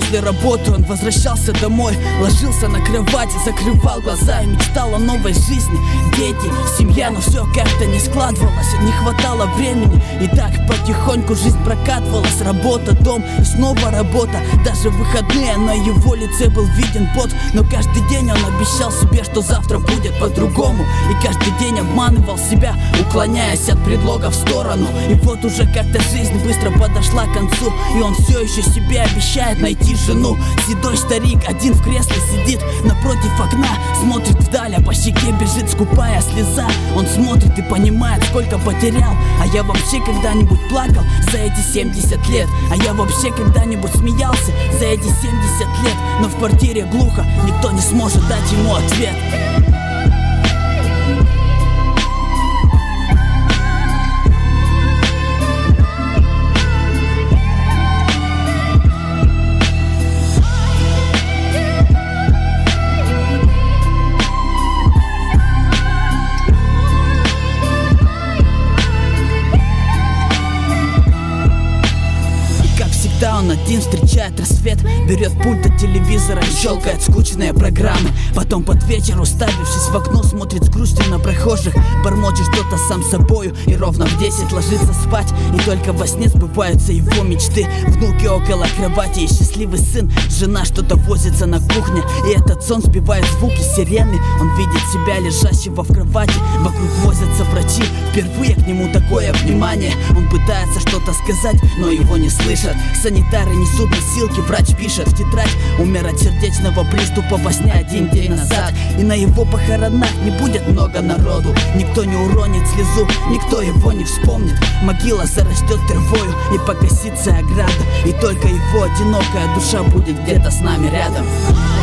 После работы он возвращался домой, ложился на кровати, закрывал глаза и мечтал о новой жизни. Дети, семья, но все как-то не складывалось, не хватало времени. И так потихоньку жизнь прокатывалась. Работа, дом и снова работа. Даже в выходные на его лице был виден пот. Но каждый день он обещал себе, что завтра будет по-другому. И каждый день обманывал себя, уклоняясь от предлога в сторону. И вот уже как-то жизнь быстро подошла к концу, и он все еще себе обещает найти жену. Седой старик один в кресле сидит напротив окна, смотрит вдаль, а по щеке бежит скупая слеза. Он смотрит и понимает, сколько потерял. А я вообще когда-нибудь плакал за эти 70 лет? А я вообще когда-нибудь смеялся за эти 70 лет? Но в квартире глухо, никто не сможет дать ему ответ. Когда он один встречает рассвет, берет пульт от телевизора и щелкает скучные программы. Потом под вечер, уставившись в окно, смотрит с грустью на прохожих, бормочет что-то сам собою и ровно в 10 ложится спать. И только во сне сбываются его мечты. Внуки около кровати и счастливый сын. Жена что-то возится на кухне, и этот сон сбивает звуки сирены. Он видит себя лежащего в кровати, вокруг возятся врачи. Впервые к нему такое внимание. Он пытается что-то сказать, но его не слышат. Санитары несут носилки, врач пишет в тетрадь: умер от сердечного приступа во сне 1 день назад. И на его похоронах не будет много народу. Никто не уронит слезу, никто его не вспомнит. Могила зарастет травою и погасится ограда. И только его одинокая душа будет где-то с нами рядом.